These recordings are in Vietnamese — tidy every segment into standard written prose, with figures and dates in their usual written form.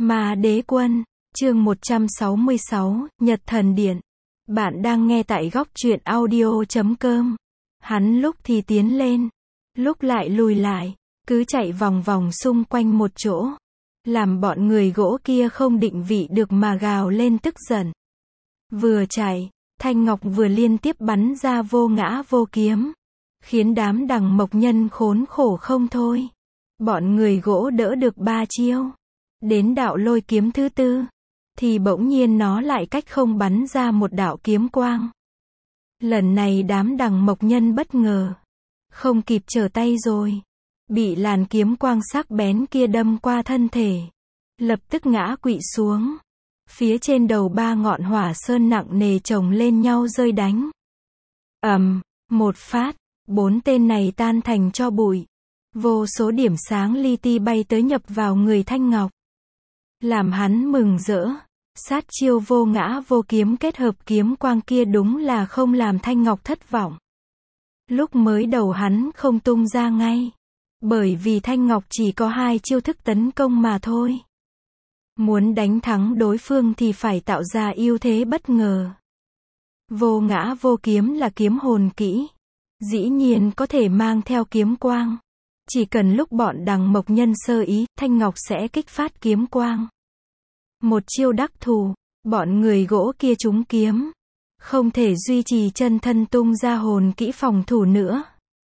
Ma Đế Quân, chương 166, Nhật Thần Điện. Bạn đang nghe tại góc truyện audio.com. Hắn lúc thì tiến lên, lúc lại lùi lại, cứ chạy vòng vòng xung quanh một chỗ, làm bọn người gỗ kia không định vị được mà gào lên tức giận. Vừa chạy, Thanh Ngọc vừa liên tiếp bắn ra vô ngã vô kiếm, khiến đám đằng mộc nhân khốn khổ không thôi. Bọn người gỗ đỡ được 3 chiêu. Đến đạo lôi kiếm thứ tư, thì bỗng nhiên nó lại cách không bắn ra một đạo kiếm quang. Lần này đám đằng mộc nhân bất ngờ, không kịp trở tay rồi, bị làn kiếm quang sắc bén kia đâm qua thân thể, lập tức ngã quỵ xuống. Phía trên đầu 3 ngọn hỏa sơn nặng nề chồng lên nhau rơi đánh. Một phát, 4 tên này tan thành tro bụi. Vô số điểm sáng li ti bay tới nhập vào người Thanh Ngọc, làm hắn mừng rỡ. Sát chiêu vô ngã vô kiếm kết hợp kiếm quang kia đúng là không làm Thanh Ngọc thất vọng. Lúc mới đầu hắn không tung ra ngay, bởi vì Thanh Ngọc chỉ có 2 chiêu thức tấn công mà thôi. Muốn đánh thắng đối phương thì phải tạo ra ưu thế bất ngờ. Vô ngã vô kiếm là kiếm hồn kỹ, dĩ nhiên có thể mang theo kiếm quang. Chỉ cần lúc bọn đằng mộc nhân sơ ý, Thanh Ngọc sẽ kích phát kiếm quang. Một chiêu đắc thủ, bọn người gỗ kia trúng kiếm, không thể duy trì chân thân tung ra hồn kỹ phòng thủ nữa,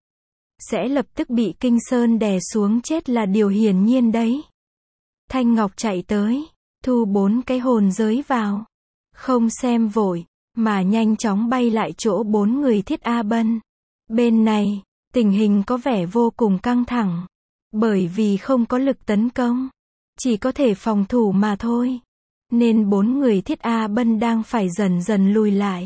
sẽ lập tức bị Kinh Sơn đè xuống chết là điều hiển nhiên đấy. Thanh Ngọc chạy tới, thu 4 cái hồn giới vào, không xem vội, mà nhanh chóng bay lại chỗ 4 người Thiết A Bân. Bên này, tình hình có vẻ vô cùng căng thẳng, bởi vì không có lực tấn công, chỉ có thể phòng thủ mà thôi, nên 4 người Thiết A Bân đang phải dần dần lùi lại.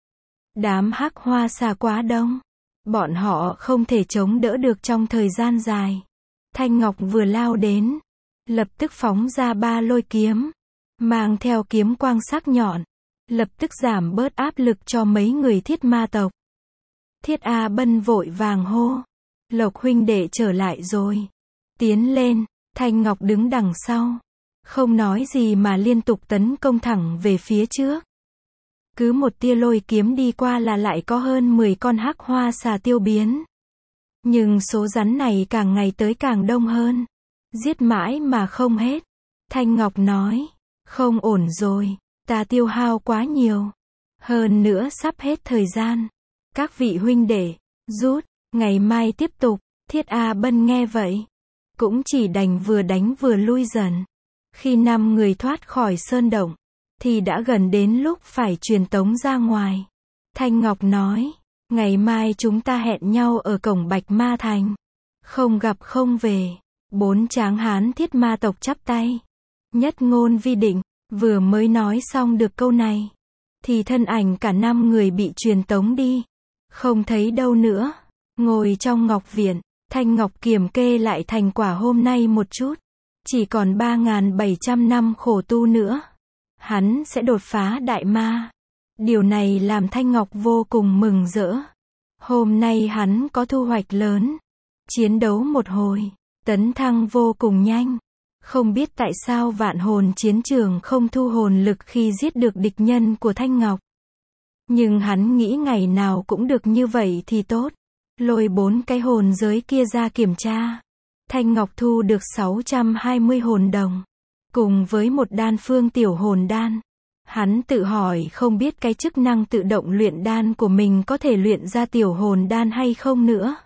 Đám hắc hoa xà quá đông, bọn họ không thể chống đỡ được trong thời gian dài. Thanh Ngọc vừa lao đến, lập tức phóng ra 3 lôi kiếm, mang theo kiếm quang sắc nhọn, lập tức giảm bớt áp lực cho mấy người Thiết ma tộc. Thiết A Bân vội vàng hô, Lộc huynh đệ trở lại rồi. Tiến lên. Thanh Ngọc đứng đằng sau, không nói gì mà liên tục tấn công thẳng về phía trước. Cứ một tia lôi kiếm đi qua là lại có hơn 10 con hắc hoa xà tiêu biến. Nhưng số rắn này càng ngày tới càng đông hơn, giết mãi mà không hết. Thanh Ngọc nói, không ổn rồi, ta tiêu hao quá nhiều, hơn nữa sắp hết thời gian. Các vị huynh đệ, rút, ngày mai tiếp tục. Thiết A Bân nghe vậy, cũng chỉ đành vừa đánh vừa lui dần. Khi 5 người thoát khỏi sơn động, thì đã gần đến lúc phải truyền tống ra ngoài. Thanh Ngọc nói, ngày mai chúng ta hẹn nhau ở cổng Bạch Ma Thành. Không gặp không về. 4 tráng hán Thiết ma tộc chắp tay. Nhất ngôn vi định, vừa mới nói xong được câu này, thì thân ảnh cả 5 người bị truyền tống đi. Không thấy đâu nữa. Ngồi trong ngọc viện, Thanh Ngọc kiểm kê lại thành quả hôm nay một chút. Chỉ còn 3.700 năm khổ tu nữa, hắn sẽ đột phá đại ma. Điều này làm Thanh Ngọc vô cùng mừng rỡ. Hôm nay hắn có thu hoạch lớn. Chiến đấu một hồi, tấn thăng vô cùng nhanh. Không biết tại sao vạn hồn chiến trường không thu hồn lực khi giết được địch nhân của Thanh Ngọc. Nhưng hắn nghĩ ngày nào cũng được như vậy thì tốt. Lôi 4 cái hồn giới kia ra kiểm tra. Thanh Ngọc thu được 620 hồn đồng, cùng với một đan phương tiểu hồn đan. Hắn tự hỏi không biết cái chức năng tự động luyện đan của mình có thể luyện ra tiểu hồn đan hay không nữa.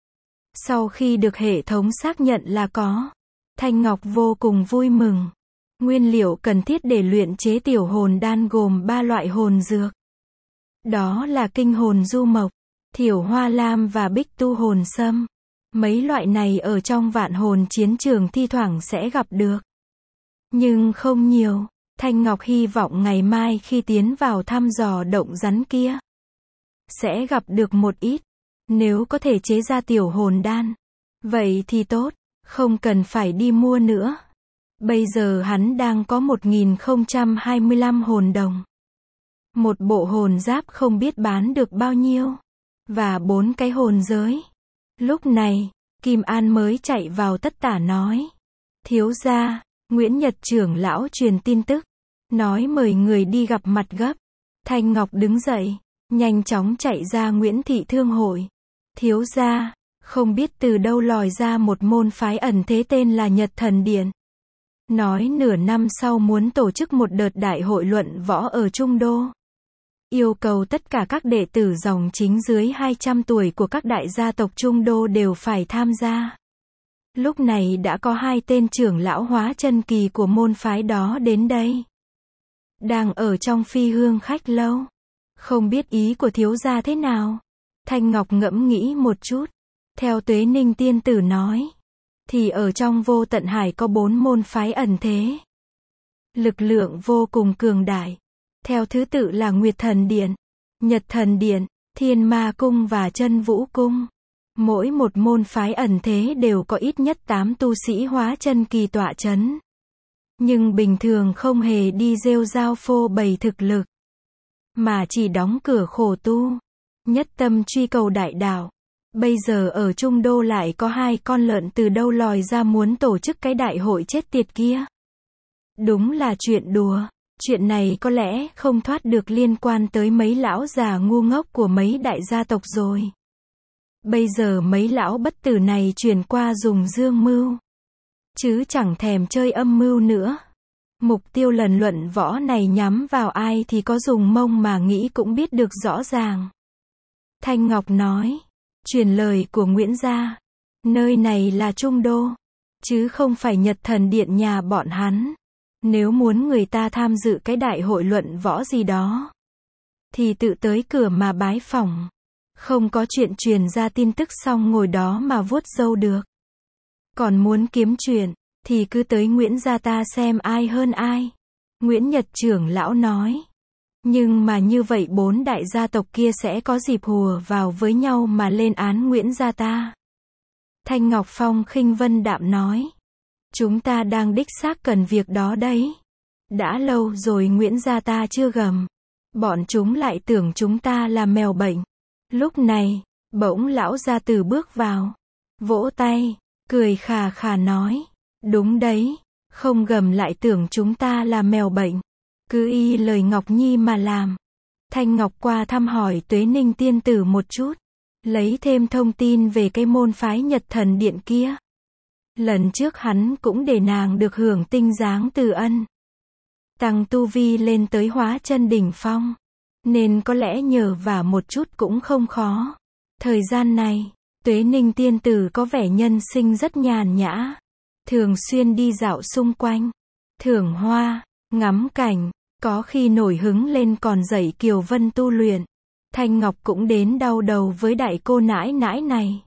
Sau khi được hệ thống xác nhận là có, Thanh Ngọc vô cùng vui mừng. Nguyên liệu cần thiết để luyện chế tiểu hồn đan gồm 3 loại hồn dược. Đó là kinh hồn du mộc, thiểu hoa lam và bích tu hồn sâm. Mấy loại này ở trong vạn hồn chiến trường thi thoảng sẽ gặp được, nhưng không nhiều. Thanh Ngọc hy vọng ngày mai khi tiến vào thăm dò động rắn kia, sẽ gặp được một ít. Nếu có thể chế ra tiểu hồn đan, vậy thì tốt, không cần phải đi mua nữa. Bây giờ hắn đang có 1025 hồn đồng. Một bộ hồn giáp không biết bán được bao nhiêu, và 4 cái hồn giới. Lúc này, Kim An mới chạy vào tất tả nói, thiếu gia, Nguyễn Nhật trưởng lão truyền tin tức, nói mời người đi gặp mặt gấp. Thanh Ngọc đứng dậy, nhanh chóng chạy ra Nguyễn Thị Thương hội. Thiếu gia, không biết từ đâu lòi ra một môn phái ẩn thế tên là Nhật Thần Điện. Nói nửa năm sau muốn tổ chức một đợt đại hội luận võ ở Trung Đô. Yêu cầu tất cả các đệ tử dòng chính dưới 200 tuổi của các đại gia tộc Trung Đô đều phải tham gia. Lúc này đã có 2 tên trưởng lão hóa chân kỳ của môn phái đó đến đây. Đang ở trong Phi Hương khách lâu. Không biết ý của thiếu gia thế nào? Thanh Ngọc ngẫm nghĩ một chút. Theo Tuế Ninh tiên tử nói, thì ở trong Vô Tận Hải có 4 môn phái ẩn thế. Lực lượng vô cùng cường đại. Theo thứ tự là Nguyệt Thần Điện, Nhật Thần Điện, Thiên Ma Cung và Chân Vũ Cung. Mỗi một môn phái ẩn thế đều có ít nhất 8 tu sĩ hóa chân kỳ tọa chấn. Nhưng bình thường không hề đi rêu rao phô bày thực lực, mà chỉ đóng cửa khổ tu, nhất tâm truy cầu đại đạo. Bây giờ ở Trung Đô lại có 2 con lợn từ đâu lòi ra muốn tổ chức cái đại hội chết tiệt kia. Đúng là chuyện đùa. Chuyện này có lẽ không thoát được liên quan tới mấy lão già ngu ngốc của mấy đại gia tộc rồi. Bây giờ mấy lão bất tử này chuyển qua dùng dương mưu, chứ chẳng thèm chơi âm mưu nữa. Mục tiêu lần luận võ này nhắm vào ai thì có dùng mông mà nghĩ cũng biết được rõ ràng. Thanh Ngọc nói, truyền lời của Nguyễn gia, nơi này là Trung Đô, chứ không phải Nhật Thần Điện nhà bọn hắn. Nếu muốn người ta tham dự cái đại hội luận võ gì đó, thì tự tới cửa mà bái phỏng. Không có chuyện truyền ra tin tức xong ngồi đó mà vuốt râu được. Còn muốn kiếm chuyện, thì cứ tới Nguyễn gia ta xem ai hơn ai. Nguyễn Nhật trưởng lão nói. Nhưng mà như vậy 4 đại gia tộc kia sẽ có dịp hùa vào với nhau mà lên án Nguyễn gia ta. Thanh Ngọc Phong khinh vân đạm nói. Chúng ta đang đích xác cần việc đó đấy. Đã lâu rồi Nguyễn gia ta chưa gầm. Bọn chúng lại tưởng chúng ta là mèo bệnh. Lúc này, bỗng lão gia tử bước vào. Vỗ tay, cười khà khà nói. Đúng đấy, không gầm lại tưởng chúng ta là mèo bệnh. Cứ y lời Ngọc Nhi mà làm. Thanh Ngọc qua thăm hỏi Tuế Ninh tiên tử một chút. Lấy thêm thông tin về cái môn phái Nhật Thần Điện kia. Lần trước hắn cũng để nàng được hưởng tinh dáng từ ân. Tăng tu vi lên tới hóa chân đỉnh phong. Nên có lẽ nhờ vả một chút cũng không khó. Thời gian này, Tuế Ninh tiên tử có vẻ nhân sinh rất nhàn nhã. Thường xuyên đi dạo xung quanh. Thưởng hoa, ngắm cảnh. Có khi nổi hứng lên còn dạy Kiều Vân tu luyện. Thanh Ngọc cũng đến đau đầu với đại cô nãi nãi này.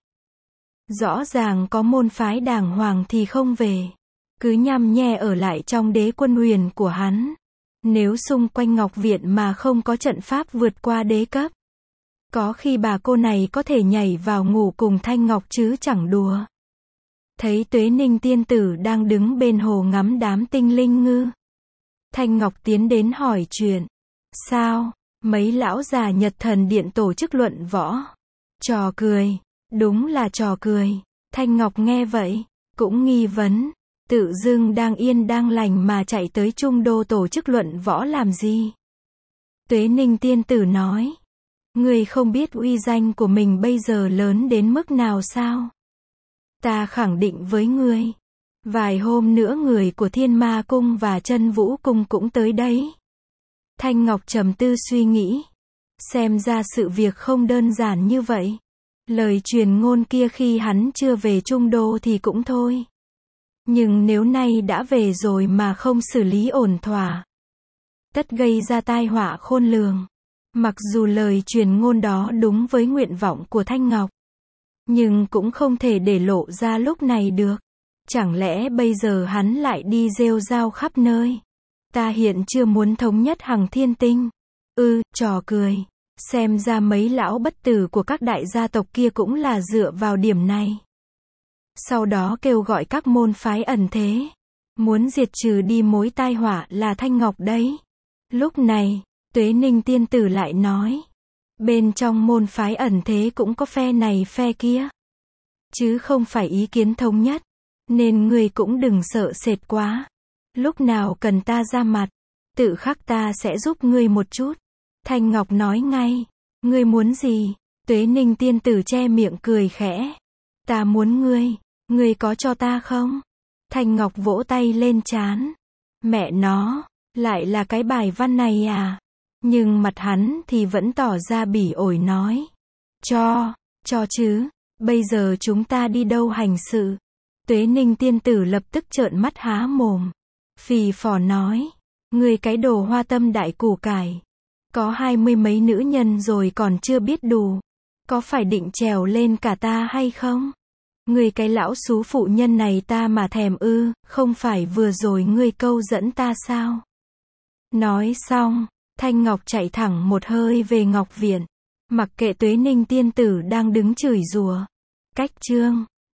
Rõ ràng có môn phái đàng hoàng thì không về. Cứ nhăm nhe ở lại trong đế quân huyền của hắn. Nếu xung quanh Ngọc Viện mà không có trận pháp vượt qua đế cấp. Có khi bà cô này có thể nhảy vào ngủ cùng Thanh Ngọc chứ chẳng đùa. Thấy Tuế Ninh tiên tử đang đứng bên hồ ngắm đám tinh linh ngư. Thanh Ngọc tiến đến hỏi chuyện. Sao? Mấy lão già Nhật Thần Điện tổ chức luận võ. Trò cười. Đúng là trò cười. Thanh Ngọc nghe vậy, cũng nghi vấn. Tự dưng đang yên đang lành mà chạy tới Trung Đô tổ chức luận võ làm gì? Tuế Ninh tiên tử nói. Người không biết uy danh của mình bây giờ lớn đến mức nào sao? Ta khẳng định với ngươi. Vài hôm nữa người của Thiên Ma Cung và Chân Vũ Cung cũng tới đấy. Thanh Ngọc trầm tư suy nghĩ. Xem ra sự việc không đơn giản như vậy. Lời truyền ngôn kia khi hắn chưa về Trung Đô thì cũng thôi. Nhưng nếu nay đã về rồi mà không xử lý ổn thỏa, tất gây ra tai họa khôn lường. Mặc dù lời truyền ngôn đó đúng với nguyện vọng của Thanh Ngọc, nhưng cũng không thể để lộ ra lúc này được. Chẳng lẽ bây giờ hắn lại đi rêu rao khắp nơi? Ta hiện chưa muốn thống nhất Hằng Thiên Tinh. Trò cười. Xem ra mấy lão bất tử của các đại gia tộc kia cũng là dựa vào điểm này. Sau đó kêu gọi các môn phái ẩn thế. Muốn diệt trừ đi mối tai họa là Thanh Ngọc đấy. Lúc này, Tuế Ninh tiên tử lại nói. Bên trong môn phái ẩn thế cũng có phe này phe kia. Chứ không phải ý kiến thống nhất. Nên người cũng đừng sợ sệt quá. Lúc nào cần ta ra mặt, tự khắc ta sẽ giúp ngươi một chút. Thanh Ngọc nói ngay. Ngươi muốn gì? Tuế Ninh tiên tử che miệng cười khẽ. Ta muốn ngươi có cho ta không? Thanh Ngọc vỗ tay lên trán. Mẹ nó, lại là cái bài văn này à? Nhưng mặt hắn thì vẫn tỏ ra bỉ ổi nói. Cho chứ, bây giờ chúng ta đi đâu hành sự? Tuế Ninh tiên tử lập tức trợn mắt há mồm. Phì phò nói. Ngươi cái đồ hoa tâm đại củ cải. Có 20 mấy nữ nhân rồi còn chưa biết đủ. Có phải định trèo lên cả ta hay không? Ngươi cái lão xú phụ nhân này ta mà thèm ư, không phải vừa rồi ngươi câu dẫn ta sao? Nói xong, Thanh Ngọc chạy thẳng một hơi về Ngọc Viện. Mặc kệ Tuế Ninh tiên tử đang đứng chửi rủa. Cách chương